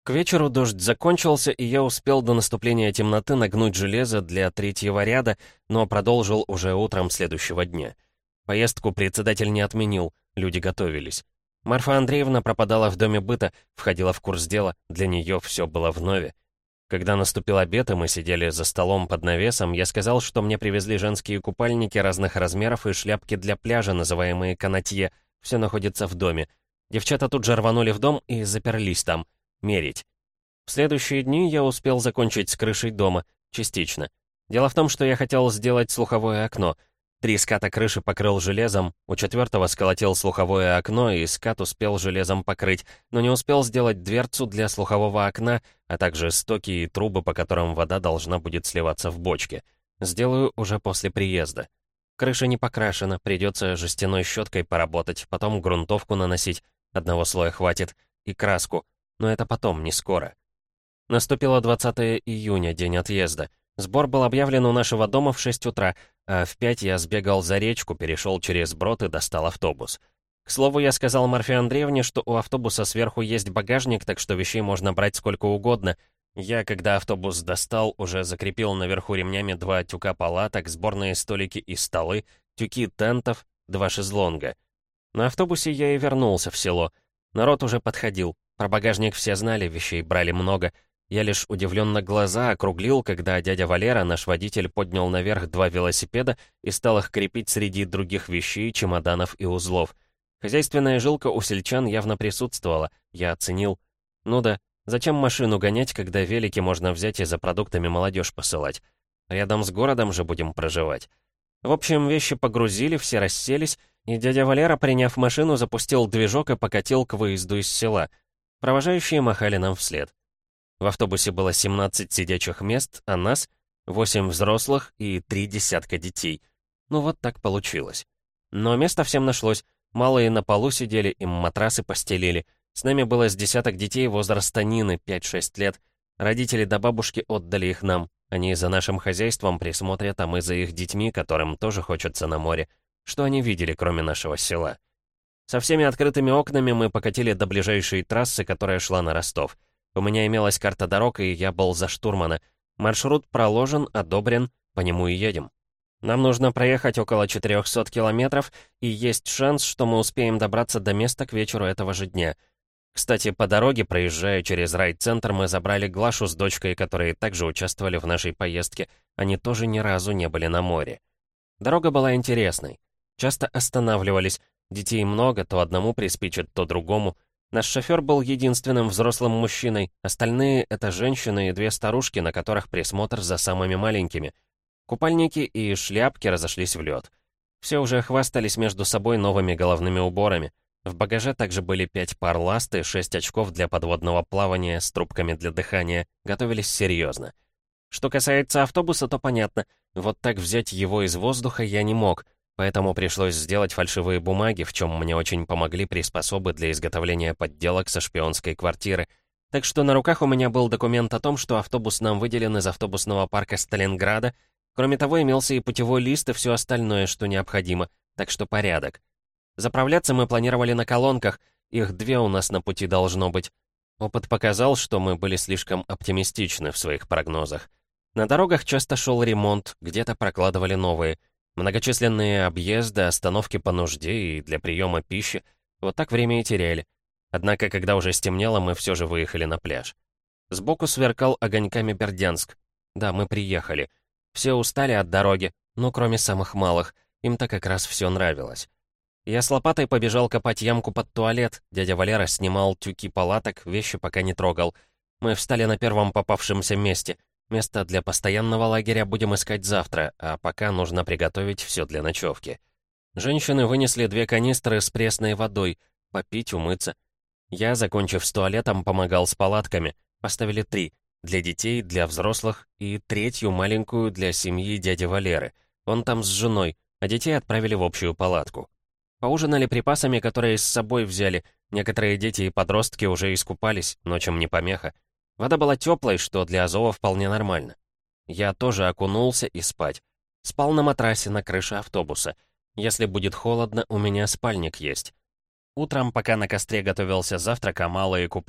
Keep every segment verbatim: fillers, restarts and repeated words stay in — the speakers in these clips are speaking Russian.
К вечеру дождь закончился, и я успел до наступления темноты нагнуть железо для третьего ряда, но продолжил уже утром следующего дня. Поездку председатель не отменил, люди готовились. Марфа Андреевна пропадала в доме быта, входила в курс дела, для нее все было вновь. Когда наступил обед, и мы сидели за столом под навесом, я сказал, что мне привезли женские купальники разных размеров и шляпки для пляжа, называемые канатье. Все находится в доме. Девчата тут же рванули в дом и заперлись там. Мерить. В следующие дни я успел закончить с крышей дома, частично. Дело в том, что я хотел сделать слуховое окно. Три ската крыши покрыл железом, у четвертого сколотил слуховое окно, и скат успел железом покрыть, но не успел сделать дверцу для слухового окна, а также стоки и трубы, по которым вода должна будет сливаться в бочке. Сделаю уже после приезда. Крыша не покрашена, придется жестяной щеткой поработать, потом грунтовку наносить, одного слоя хватит, и краску. Но это потом, не скоро. Наступило двадцатое июня, день отъезда. Сбор был объявлен у нашего дома в шесть утра, а в пять я сбегал за речку, перешел через брод и достал автобус. К слову, я сказал Марфе Андреевне, что у автобуса сверху есть багажник, так что вещей можно брать сколько угодно. Я, когда автобус достал, уже закрепил наверху ремнями два тюка палаток, сборные столики и столы, тюки тентов, два шезлонга. На автобусе я и вернулся в село. Народ уже подходил. Про багажник все знали, вещей брали много. Я лишь удивленно глаза округлил, когда дядя Валера, наш водитель, поднял наверх два велосипеда и стал их крепить среди других вещей, чемоданов и узлов. Хозяйственная жилка у сельчан явно присутствовала, я оценил. Ну да, зачем машину гонять, когда велики можно взять и за продуктами молодежь посылать? Рядом с городом же будем проживать. В общем, вещи погрузили, все расселись, и дядя Валера, приняв машину, запустил движок и покатил к выезду из села. Провожающие махали нам вслед. В автобусе было семнадцать сидячих мест, а нас — восемь взрослых и три десятка детей. Ну вот так получилось. Но места всем нашлось. Малые на полу сидели, им матрасы постелили. С нами было с десяток детей возраста Нины, пять-шесть лет. Родители до бабушки отдали их нам. Они за нашим хозяйством присмотрят, а мы за их детьми, которым тоже хочется на море. Что они видели, кроме нашего села? Со всеми открытыми окнами мы покатили до ближайшей трассы, которая шла на Ростов. У меня имелась карта дорог, и я был за штурмана. Маршрут проложен, одобрен, по нему и едем. Нам нужно проехать около четырехсот километров, и есть шанс, что мы успеем добраться до места к вечеру этого же дня. Кстати, по дороге, проезжая через райцентр, мы забрали Глашу с дочкой, которые также участвовали в нашей поездке. Они тоже ни разу не были на море. Дорога была интересной. Часто останавливались. Детей много, то одному приспичит, то другому. Наш шофер был единственным взрослым мужчиной, остальные — это женщины и две старушки, на которых присмотр за самыми маленькими. Купальники и шляпки разошлись в лед. Все уже хвастались между собой новыми головными уборами. В багаже также были пять пар ласт и шесть очков для подводного плавания с трубками для дыхания. Готовились серьезно. Что касается автобуса, то понятно. Вот так взять его из воздуха я не мог. Поэтому пришлось сделать фальшивые бумаги, в чем мне очень помогли приспособы для изготовления подделок со шпионской квартиры. Так что на руках у меня был документ о том, что автобус нам выделен из автобусного парка Сталинграда. Кроме того, имелся и путевой лист и все остальное, что необходимо. Так что порядок. Заправляться мы планировали на колонках, их две у нас на пути должно быть. Опыт показал, что мы были слишком оптимистичны в своих прогнозах. На дорогах часто шел ремонт, где-то прокладывали новые. Многочисленные объезды, остановки по нужде и для приема пищи. Вот так время и теряли. Однако, когда уже стемнело, мы все же выехали на пляж. Сбоку сверкал огоньками Бердянск. Да, мы приехали. Все устали от дороги, но кроме самых малых. Им-то как раз все нравилось. Я с лопатой побежал копать ямку под туалет. Дядя Валера снимал тюки палаток, вещи пока не трогал. Мы встали на первом попавшемся месте. Место для постоянного лагеря будем искать завтра, а пока нужно приготовить все для ночевки. Женщины вынесли две канистры с пресной водой, попить, умыться. Я, закончив с туалетом, помогал с палатками. Поставили три. Для детей, для взрослых и третью маленькую для семьи дяди Валеры. Он там с женой, а детей отправили в общую палатку. Поужинали припасами, которые с собой взяли. Некоторые дети и подростки уже искупались, ночам не помеха. Вода была теплой, что для Азова вполне нормально. Я тоже окунулся и спать. Спал на матрасе на крыше автобуса. Если будет холодно, у меня спальник есть. Утром, пока на костре готовился завтрак, а малые купались,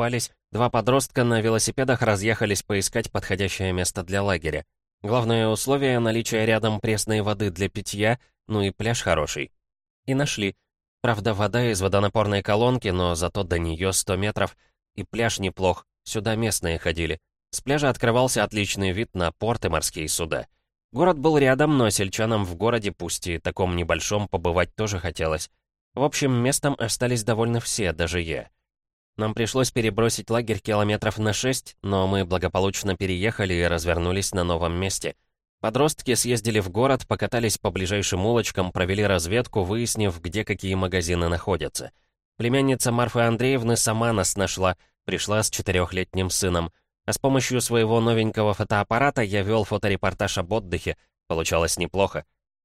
Два подростка на велосипедах разъехались поискать подходящее место для лагеря. Главное условие — наличие рядом пресной воды для питья, ну и пляж хороший. И нашли. Правда, вода из водонапорной колонки, но зато до нее сто метров. И пляж неплох, сюда местные ходили. С пляжа открывался отличный вид на порт и морские суда. Город был рядом, но сельчанам в городе, пусть и таком небольшом, побывать тоже хотелось. В общем, местом остались довольны все, даже я. Нам пришлось перебросить лагерь километров на шесть, но мы благополучно переехали и развернулись на новом месте. Подростки съездили в город, покатались по ближайшим улочкам, провели разведку, выяснив, где какие магазины находятся. Племянница Марфы Андреевны сама нас нашла, пришла с четырехлетним сыном. А с помощью своего новенького фотоаппарата я вел фоторепортаж об отдыхе. Получалось неплохо.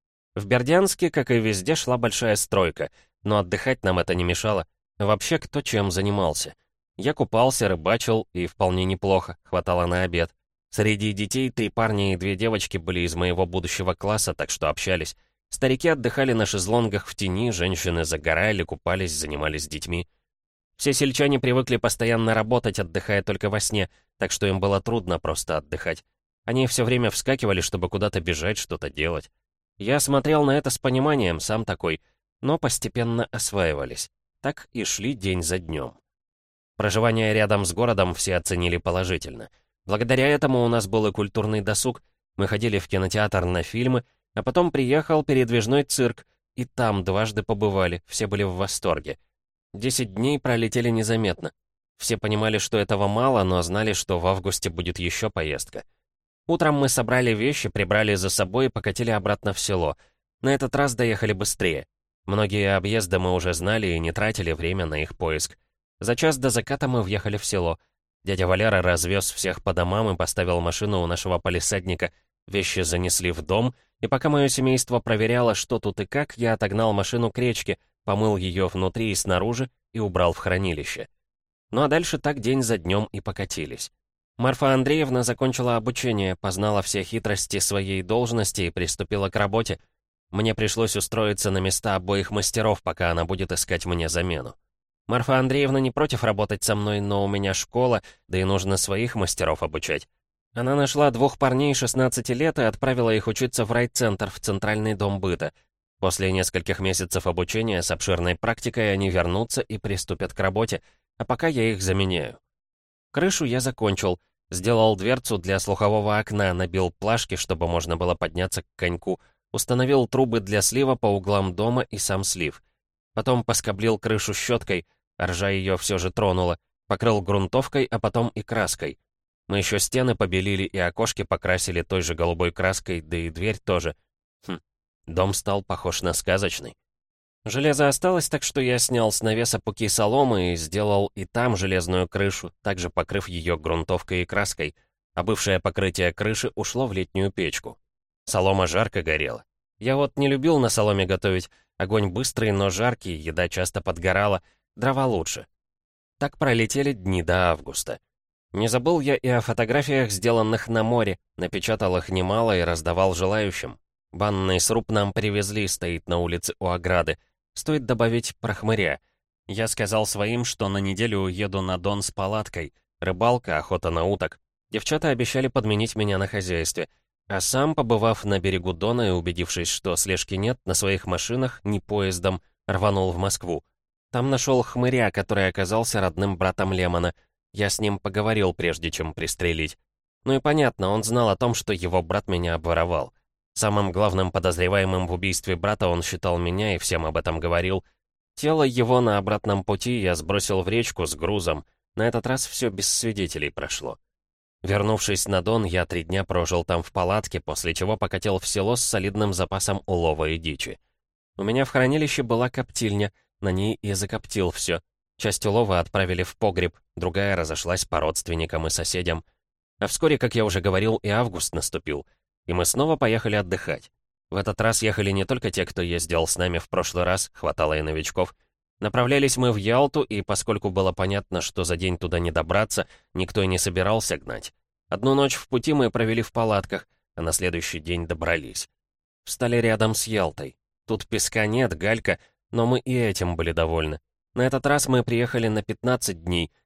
В Бердянске, как и везде, шла большая стройка, но отдыхать нам это не мешало. Вообще, кто чем занимался. Я купался, рыбачил, и вполне неплохо, хватало на обед. Среди детей три парня и две девочки были из моего будущего класса, так что общались. Старики отдыхали на шезлонгах в тени, женщины загорали, купались, занимались с детьми. Все сельчане привыкли постоянно работать, отдыхая только во сне, так что им было трудно просто отдыхать. Они все время вскакивали, чтобы куда-то бежать, что-то делать. Я смотрел на это с пониманием, сам такой, но постепенно осваивались. Так и шли день за днем. Проживание рядом с городом все оценили положительно. Благодаря этому у нас был и культурный досуг, мы ходили в кинотеатр на фильмы, а потом приехал передвижной цирк, и там дважды побывали, все были в восторге. Десять дней пролетели незаметно. Все понимали, что этого мало, но знали, что в августе будет еще поездка. Утром мы собрали вещи, прибрали за собой и покатили обратно в село. На этот раз доехали быстрее. Многие объезды мы уже знали и не тратили время на их поиск. За час до заката мы въехали в село. Дядя Валера развез всех по домам и поставил машину у нашего палисадника. Вещи занесли в дом, и пока мое семейство проверяло, что тут и как, я отогнал машину к речке, помыл ее внутри и снаружи и убрал в хранилище. Ну а дальше так день за днем и покатились. Марфа Андреевна закончила обучение, познала все хитрости своей должности и приступила к работе. Мне пришлось устроиться на места обоих мастеров, пока она будет искать мне замену. Марфа Андреевна не против работать со мной, но у меня школа, да и нужно своих мастеров обучать. Она нашла двух парней шестнадцати лет и отправила их учиться в райцентр, в Центральный дом быта. После нескольких месяцев обучения с обширной практикой они вернутся и приступят к работе, а пока я их заменяю. Крышу я закончил, сделал дверцу для слухового окна, набил плашки, чтобы можно было подняться к коньку, установил трубы для слива по углам дома и сам слив. Потом поскоблил крышу щеткой, ржа ее все же тронула, покрыл грунтовкой, а потом и краской. Мы еще стены побелили и окошки покрасили той же голубой краской, да и дверь тоже. Хм, дом стал похож на сказочный. Железо осталось, так что я снял с навеса пуки соломы и сделал и там железную крышу, также покрыв ее грунтовкой и краской, а бывшее покрытие крыши ушло в летнюю печку. Солома жарко горела. Я вот не любил на соломе готовить, огонь быстрый, но жаркий, еда часто подгорала, дрова лучше. Так пролетели дни до августа. Не забыл я и о фотографиях, сделанных на море, напечатал их немало и раздавал желающим. Банный сруб нам привезли, стоит на улице у ограды. Стоит добавить про хмыря. Я сказал своим, что на неделю уеду на Дон с палаткой. Рыбалка, охота на уток. Девчата обещали подменить меня на хозяйстве. А сам, побывав на берегу Дона и убедившись, что слежки нет, на своих машинах, ни поездом, рванул в Москву. Там нашел хмыря, который оказался родным братом Лемона. Я с ним поговорил, прежде чем пристрелить. Ну и понятно, он знал о том, что его брат меня обворовал. Самым главным подозреваемым в убийстве брата он считал меня и всем об этом говорил. Тело его на обратном пути я сбросил в речку с грузом. На этот раз все без свидетелей прошло. Вернувшись на Дон, я три дня прожил там в палатке, после чего покатил в село с солидным запасом улова и дичи. У меня в хранилище была коптильня, на ней и закоптил все. Часть улова отправили в погреб, другая разошлась по родственникам и соседям. А вскоре, как я уже говорил, и август наступил. И мы снова поехали отдыхать. В этот раз ехали не только те, кто ездил с нами в прошлый раз, хватало и новичков. Направлялись мы в Ялту, и поскольку было понятно, что за день туда не добраться, никто и не собирался гнать. Одну ночь в пути мы провели в палатках, а на следующий день добрались. Встали рядом с Ялтой. Тут песка нет, галька, но мы и этим были довольны. На этот раз мы приехали на пятнадцать дней,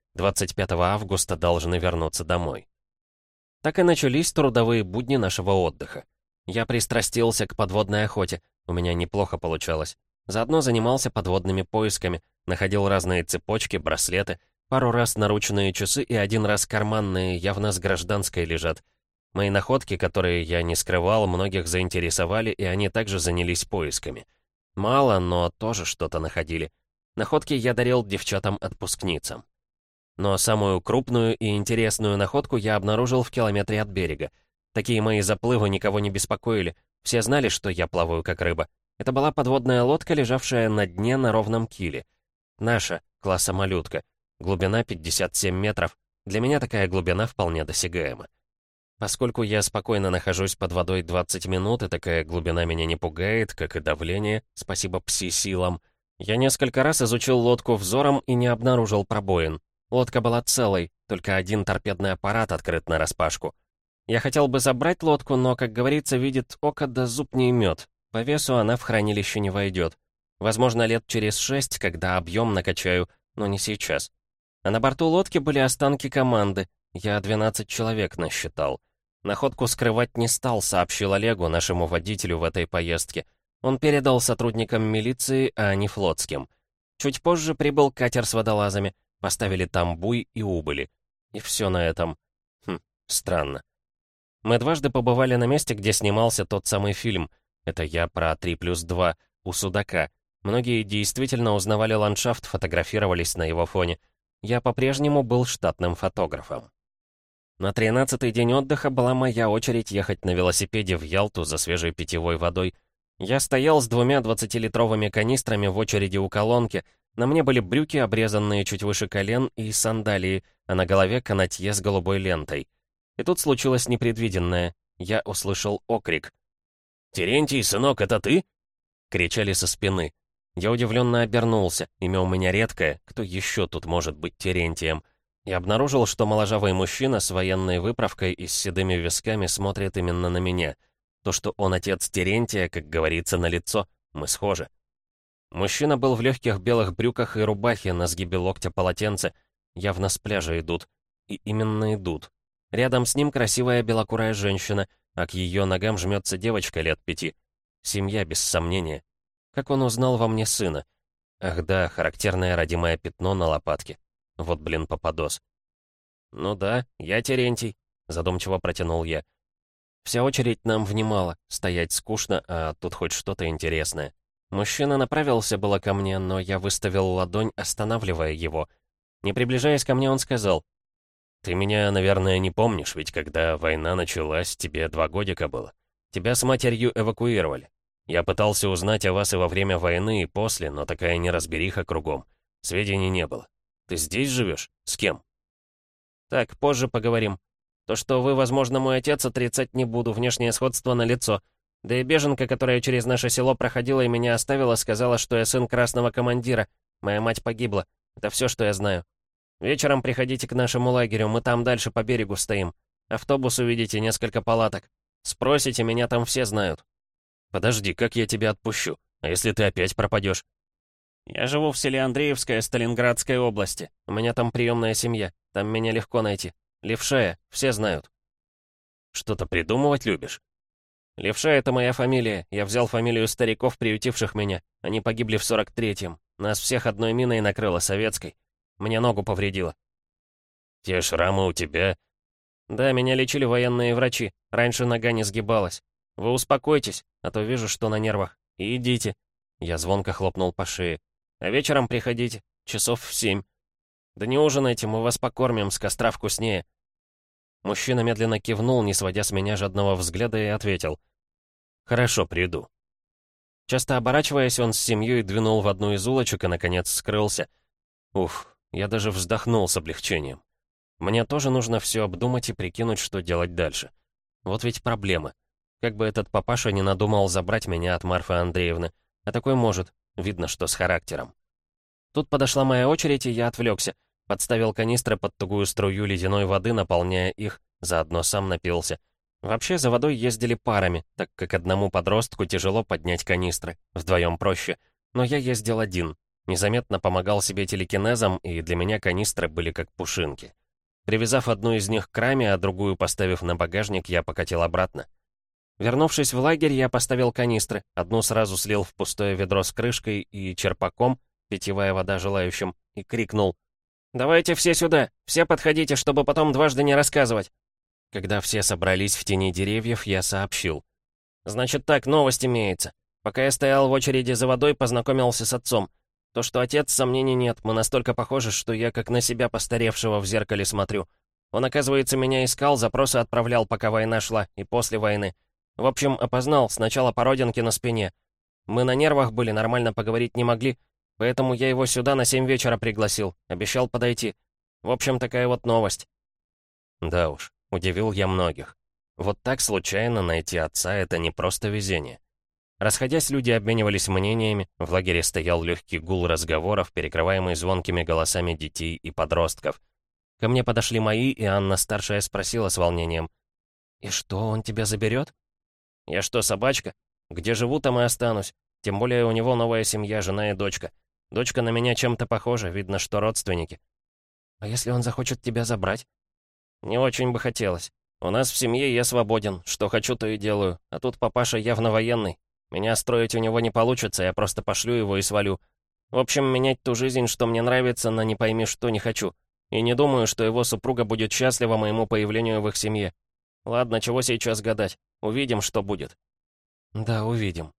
двадцать пятого августа должны вернуться домой. Так и начались трудовые будни нашего отдыха. Я пристрастился к подводной охоте, у меня неплохо получалось. Заодно занимался подводными поисками, находил разные цепочки, браслеты, пару раз наручные часы и один раз карманные, явно с гражданской лежат. Мои находки, которые я не скрывал, многих заинтересовали, и они также занялись поисками. Мало, но тоже что-то находили. Находки я дарил девчатам-отпускницам. Но самую крупную и интересную находку я обнаружил в километре от берега. Такие мои заплывы никого не беспокоили. Все знали, что я плаваю как рыба. Это была подводная лодка, лежавшая на дне на ровном киле. Наша, класса малютка. Глубина пятьдесят семь метров. Для меня такая глубина вполне досягаема. Поскольку я спокойно нахожусь под водой двадцать минут, и такая глубина меня не пугает, как и давление, спасибо пси-силам, я несколько раз изучил лодку взором и не обнаружил пробоин. Лодка была целой, только один торпедный аппарат открыт нараспашку. Я хотел бы забрать лодку, но, как говорится, видит око да зуб не имет. По весу она в хранилище не войдет. Возможно, лет через шесть, когда объем накачаю, но не сейчас. А на борту лодки были останки команды. Я двенадцать человек насчитал. Находку скрывать не стал, сообщил Олегу, нашему водителю в этой поездке. Он передал сотрудникам милиции, а не флотским. Чуть позже прибыл катер с водолазами. Поставили там буй и убыли. И все на этом. Хм, странно. Мы дважды побывали на месте, где снимался тот самый фильм. Это я про три плюс два, у Судака. Многие действительно узнавали ландшафт, фотографировались на его фоне. Я по-прежнему был штатным фотографом. На тринадцатый день отдыха была моя очередь ехать на велосипеде в Ялту за свежей питьевой водой. Я стоял с двумя двадцатилитровыми канистрами в очереди у колонки. На мне были брюки, обрезанные чуть выше колен, и сандалии, а на голове канатье с голубой лентой. И тут случилось непредвиденное. Я услышал окрик. «Терентий, сынок, это ты?» Кричали со спины. Я удивленно обернулся. Имя у меня редкое. Кто еще тут может быть Терентием? И обнаружил, что моложавый мужчина с военной выправкой и с седыми висками смотрит именно на меня. То, что он отец Терентия, как говорится, налицо. Мы схожи. Мужчина был в легких белых брюках и рубахе, на сгибе локтя полотенце. Явно с пляжа идут. И именно идут. Рядом с ним красивая белокурая женщина, а к ее ногам жмется девочка лет пяти. Семья, без сомнения. Как он узнал во мне сына? Ах да, характерное родимое пятно на лопатке. Вот, блин, попадос. «Ну да, я Терентий», — задумчиво протянул я. Вся очередь нам внимала. Стоять скучно, а тут хоть что-то интересное. Мужчина направился было ко мне, но я выставил ладонь, останавливая его. Не приближаясь ко мне, он сказал: «Ты меня, наверное, не помнишь, ведь когда война началась, тебе два годика было. Тебя с матерью эвакуировали. Я пытался узнать о вас и во время войны, и после, но такая неразбериха кругом. Сведений не было. Ты здесь живешь? С кем?» «Так, позже поговорим. То, что вы, возможно, мой отец, отрицать не буду, внешнее сходство налицо. Да и беженка, которая через наше село проходила и меня оставила, сказала, что я сын красного командира. Моя мать погибла. Это все, что я знаю. Вечером приходите к нашему лагерю, мы там дальше по берегу стоим. Автобус увидите, несколько палаток. Спросите, меня там все знают». «Подожди, как я тебя отпущу? А если ты опять пропадешь?» «Я живу в селе Андреевское, Сталинградской области. У меня там приемная семья. Там меня легко найти. Левшая, все знают». «Что-то придумывать любишь?» «Левша — это моя фамилия. Я взял фамилию стариков, приютивших меня. Они погибли в сорок третьем. Нас всех одной миной накрыло, советской. Мне ногу повредило». «Те шрамы у тебя?» «Да, меня лечили военные врачи. Раньше нога не сгибалась. Вы успокойтесь, а то вижу, что на нервах. И идите». Я звонко хлопнул по шее. «А вечером приходите. Часов в семь. Да не ужинайте, мы вас покормим, с костра вкуснее». Мужчина медленно кивнул, не сводя с меня жадного взгляда, и ответил: «Хорошо, приду». Часто оборачиваясь, он с семьей двинул в одну из улочек и, наконец, скрылся. Уф, я даже вздохнул с облегчением. Мне тоже нужно все обдумать и прикинуть, что делать дальше. Вот ведь проблема. Как бы этот папаша не надумал забрать меня от Марфы Андреевны. А такой может. Видно, что с характером. Тут подошла моя очередь, и я отвлекся. Подставил канистры под тугую струю ледяной воды, наполняя их, заодно сам напился. Вообще, за водой ездили парами, так как одному подростку тяжело поднять канистры, вдвоем проще. Но я ездил один. Незаметно помогал себе телекинезом, и для меня канистры были как пушинки. Привязав одну из них к раме, а другую поставив на багажник, я покатил обратно. Вернувшись в лагерь, я поставил канистры, одну сразу слил в пустое ведро с крышкой и черпаком, питьевая вода желающим, и крикнул: «Давайте все сюда! Все подходите, чтобы потом дважды не рассказывать!» Когда все собрались в тени деревьев, я сообщил: «Значит так, новость имеется. Пока я стоял в очереди за водой, познакомился с отцом. То, что отец, сомнений нет, мы настолько похожи, что я как на себя постаревшего в зеркале смотрю. Он, оказывается, меня искал, запросы отправлял, пока война шла, и после войны. В общем, опознал, сначала по родинке на спине. Мы на нервах были, нормально поговорить не могли, поэтому я его сюда на семь вечера пригласил, обещал подойти. В общем, такая вот новость». Да уж, удивил я многих. Вот так случайно найти отца — это не просто везение. Расходясь, люди обменивались мнениями, в лагере стоял легкий гул разговоров, перекрываемый звонкими голосами детей и подростков. Ко мне подошли мои, и Анна-старшая спросила с волнением: «И что, он тебя заберет?» «Я что, собачка? Где живу, там и останусь. Тем более у него новая семья, жена и дочка. Дочка на меня чем-то похожа, видно, что родственники». «А если он захочет тебя забрать?» «Не очень бы хотелось. У нас в семье я свободен, что хочу, то и делаю. А тут папаша явно военный. Меня строить у него не получится, я просто пошлю его и свалю. В общем, менять ту жизнь, что мне нравится, на не пойми что, не хочу. И не думаю, что его супруга будет счастлива моему появлению в их семье. Ладно, чего сейчас гадать? Увидим, что будет». «Да, увидим».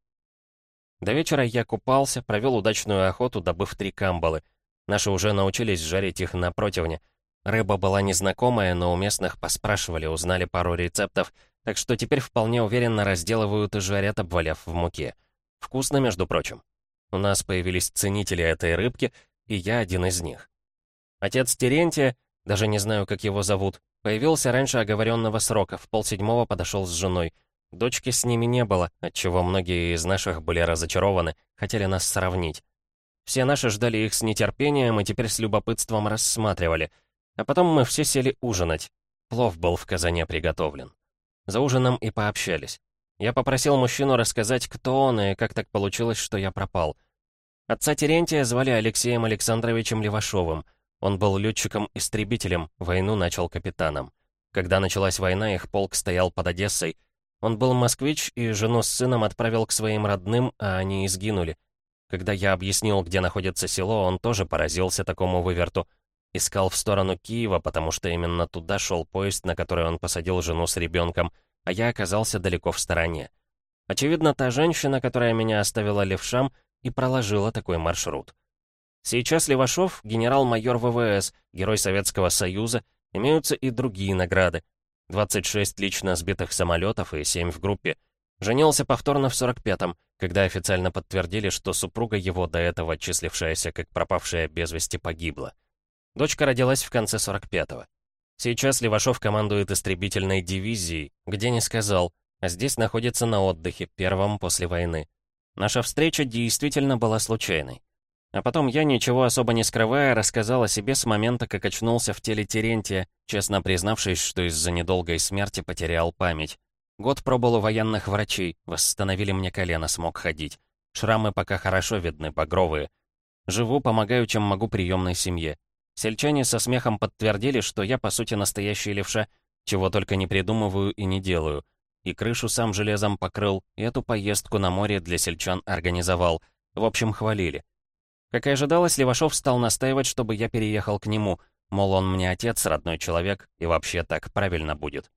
До вечера я купался, провел удачную охоту, добыв три камбалы. Наши уже научились жарить их на противне. Рыба была незнакомая, но у местных поспрашивали, узнали пару рецептов, так что теперь вполне уверенно разделывают и жарят, обваляв в муке. Вкусно, между прочим. У нас появились ценители этой рыбки, и я один из них. Отец Терентия, даже не знаю, как его зовут, появился раньше оговоренного срока, в полседьмого подошел с женой. Дочки с ними не было, отчего многие из наших были разочарованы, хотели нас сравнить. Все наши ждали их с нетерпением и теперь с любопытством рассматривали. А потом мы все сели ужинать. Плов был в казане приготовлен. За ужином и пообщались. Я попросил мужчину рассказать, кто он и как так получилось, что я пропал. Отца Терентия звали Алексеем Александровичем Левашовым. Он был летчиком-истребителем, войну начал капитаном. Когда началась война, их полк стоял под Одессой. Он был москвич и жену с сыном отправил к своим родным, а они и сгинули. Когда я объяснил, где находится село, он тоже поразился такому выверту. Искал в сторону Киева, потому что именно туда шел поезд, на который он посадил жену с ребенком, а я оказался далеко в стороне. Очевидно, та женщина, которая меня оставила левшам, и проложила такой маршрут. Сейчас Левашов — генерал-майор ВВС, герой Советского Союза, имеются и другие награды. двадцать шесть лично сбитых самолетов и семь в группе. Женился повторно в сорок пятом, когда официально подтвердили, что супруга его, до этого числившаяся как пропавшая без вести, погибла. Дочка родилась в конце сорок пятого. Сейчас Левашов командует истребительной дивизией, где не сказал, а здесь находится на отдыхе, первом после войны. Наша встреча действительно была случайной. А потом я, ничего особо не скрывая, рассказал о себе с момента, как очнулся в теле Терентия, честно признавшись, что из-за недолгой смерти потерял память. Год пробыл у военных врачей, восстановили мне колено, смог ходить. Шрамы пока хорошо видны, багровые. Живу, помогаю, чем могу приемной семье. Сельчане со смехом подтвердили, что я, по сути, настоящий левша, чего только не придумываю и не делаю. И крышу сам железом покрыл, и эту поездку на море для сельчан организовал. В общем, хвалили. Как и ожидалось, Левашов стал настаивать, чтобы я переехал к нему, мол, он мне отец, родной человек, и вообще так правильно будет.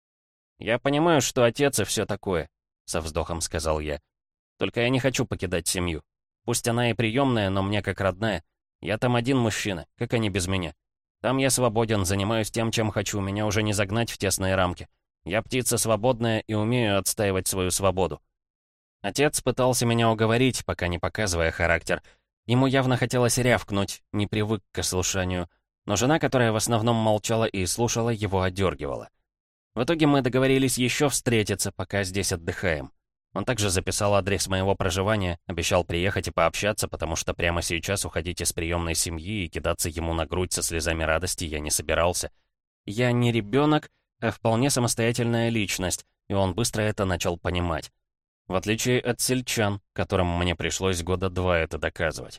«Я понимаю, что отец и все такое», — со вздохом сказал я. «Только я не хочу покидать семью. Пусть она и приемная, но мне как родная. Я там один мужчина, как они без меня? Там я свободен, занимаюсь тем, чем хочу, меня уже не загнать в тесные рамки. Я птица свободная и умею отстаивать свою свободу». Отец пытался меня уговорить, пока не показывая характер. Ему явно хотелось рявкнуть, не привык к слушанию. Но жена, которая в основном молчала и слушала, его одергивала. В итоге мы договорились еще встретиться, пока здесь отдыхаем. Он также записал адрес моего проживания, обещал приехать и пообщаться, потому что прямо сейчас уходить из приемной семьи и кидаться ему на грудь со слезами радости я не собирался. Я не ребенок, а вполне самостоятельная личность, и он быстро это начал понимать. В отличие от сельчан, которым мне пришлось года два это доказывать.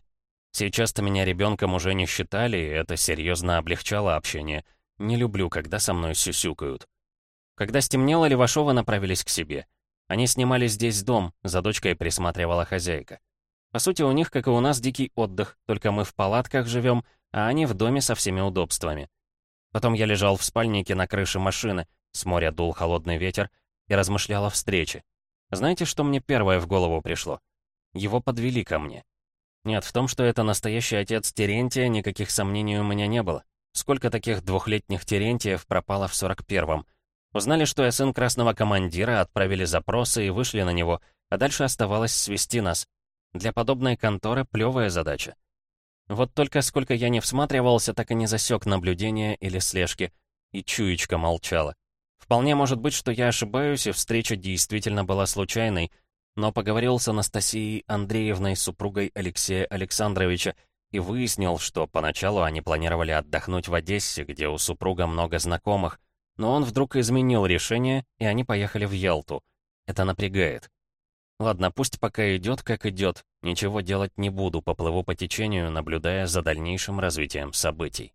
Сейчас-то меня ребенком уже не считали, и это серьезно облегчало общение. Не люблю, когда со мной сюсюкают. Когда стемнело, Левашовы направились к себе. Они снимали здесь дом, за дочкой присматривала хозяйка. По сути, у них, как и у нас, дикий отдых, только мы в палатках живем, а они в доме со всеми удобствами. Потом я лежал в спальнике на крыше машины, с моря дул холодный ветер, и размышлял о встрече. Знаете, что мне первое в голову пришло? Его подвели ко мне. Нет, в том, что это настоящий отец Терентия, никаких сомнений у меня не было. Сколько таких двухлетних Терентиев пропало в сорок первом? Узнали, что я сын красного командира, отправили запросы и вышли на него, а дальше оставалось свести нас. Для подобной конторы плевая задача. Вот только сколько я не всматривался, так и не засек наблюдения или слежки. И чуечка молчала. Вполне может быть, что я ошибаюсь, и встреча действительно была случайной, но поговорил с Анастасией Андреевной, супругой Алексея Александровича, и выяснил, что поначалу они планировали отдохнуть в Одессе, где у супруга много знакомых, но он вдруг изменил решение, и они поехали в Ялту. Это напрягает. Ладно, пусть пока идет, как идет. Ничего делать не буду, поплыву по течению, наблюдая за дальнейшим развитием событий.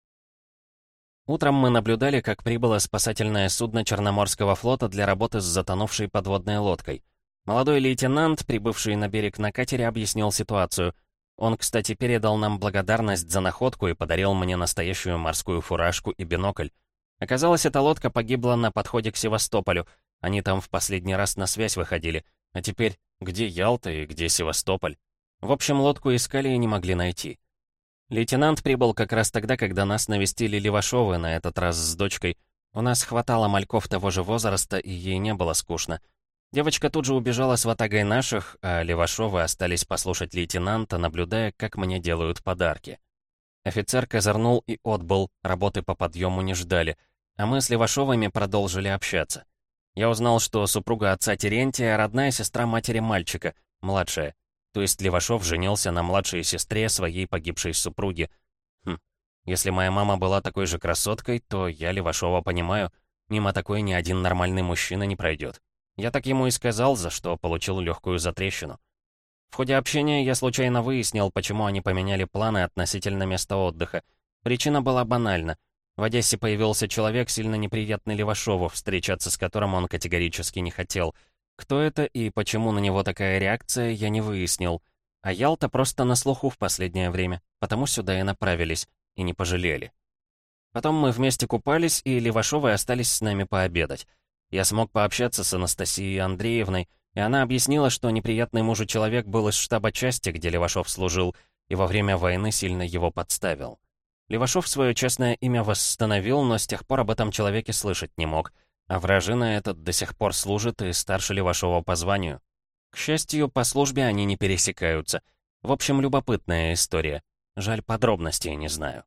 Утром мы наблюдали, как прибыло спасательное судно Черноморского флота для работы с затонувшей подводной лодкой. Молодой лейтенант, прибывший на берег на катере, объяснил ситуацию. Он, кстати, передал нам благодарность за находку и подарил мне настоящую морскую фуражку и бинокль. Оказалось, эта лодка погибла на подходе к Севастополю. Они там в последний раз на связь выходили. А теперь, где Ялта и где Севастополь? В общем, лодку искали и не могли найти. Лейтенант прибыл как раз тогда, когда нас навестили Левашовы, на этот раз с дочкой. У нас хватало мальков того же возраста, и ей не было скучно. Девочка тут же убежала с ватагой наших, а Левашовы остались послушать лейтенанта, наблюдая, как мне делают подарки. Офицер козырнул и отбыл, работы по подъему не ждали, а мы с Левашовыми продолжили общаться. Я узнал, что супруга отца Терентия — родная сестра матери мальчика, младшая. То есть Левашов женился на младшей сестре своей погибшей супруги. Хм, если моя мама была такой же красоткой, то я Левашова понимаю, мимо такой ни один нормальный мужчина не пройдет. Я так ему и сказал, за что получил легкую затрещину. В ходе общения я случайно выяснил, почему они поменяли планы относительно места отдыха. Причина была банальна. В Одессе появился человек, сильно неприятный Левашову, встречаться с которым он категорически не хотел. Кто это и почему на него такая реакция, я не выяснил. А Ялта просто на слуху в последнее время, потому сюда и направились, и не пожалели. Потом мы вместе купались, и Левашовы остались с нами пообедать. Я смог пообщаться с Анастасией Андреевной, и она объяснила, что неприятный мужу человек был из штаба части, где Левашов служил, и во время войны сильно его подставил. Левашов свое честное имя восстановил, но с тех пор об этом человеке слышать не мог, а вражина этот до сих пор служит и старше Левашова по званию. К счастью, по службе они не пересекаются. В общем, любопытная история. Жаль, подробностей не знаю.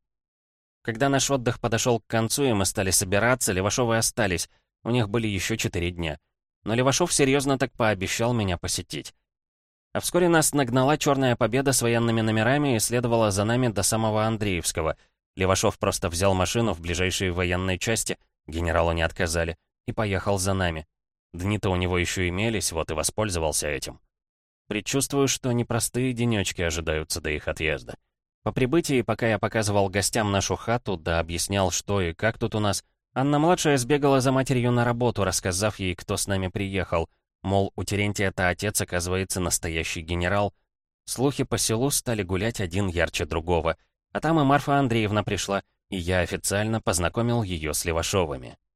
Когда наш отдых подошел к концу, и мы стали собираться, Левашовы остались. У них были еще четыре дня. Но Левашов серьезно так пообещал меня посетить. А вскоре нас нагнала «Черная победа» с военными номерами и следовала за нами до самого Андреевского. Левашов просто взял машину в ближайшей военной части, генералу не отказали, и поехал за нами. Дни-то у него еще имелись, вот и воспользовался этим. Предчувствую, что непростые денечки ожидаются до их отъезда. По прибытии, пока я показывал гостям нашу хату, да объяснял, что и как тут у нас, Анна-младшая сбегала за матерью на работу, рассказав ей, кто с нами приехал. Мол, у Терентия-то отец, оказывается, настоящий генерал. Слухи по селу стали гулять один ярче другого. А там и Марфа Андреевна пришла, и я официально познакомил ее с Левашовыми.